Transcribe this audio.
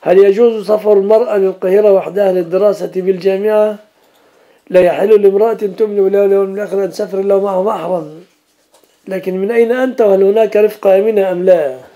هل يجوز سفر المرأة للقاهرة وحدها للدراسة بالجامعة؟ لا يحل لامرأة تملك ولا من الآخر أن تسافر إلا معه محرم. لكن من أين أنت وهل هناك رفقة آمنة أم لا؟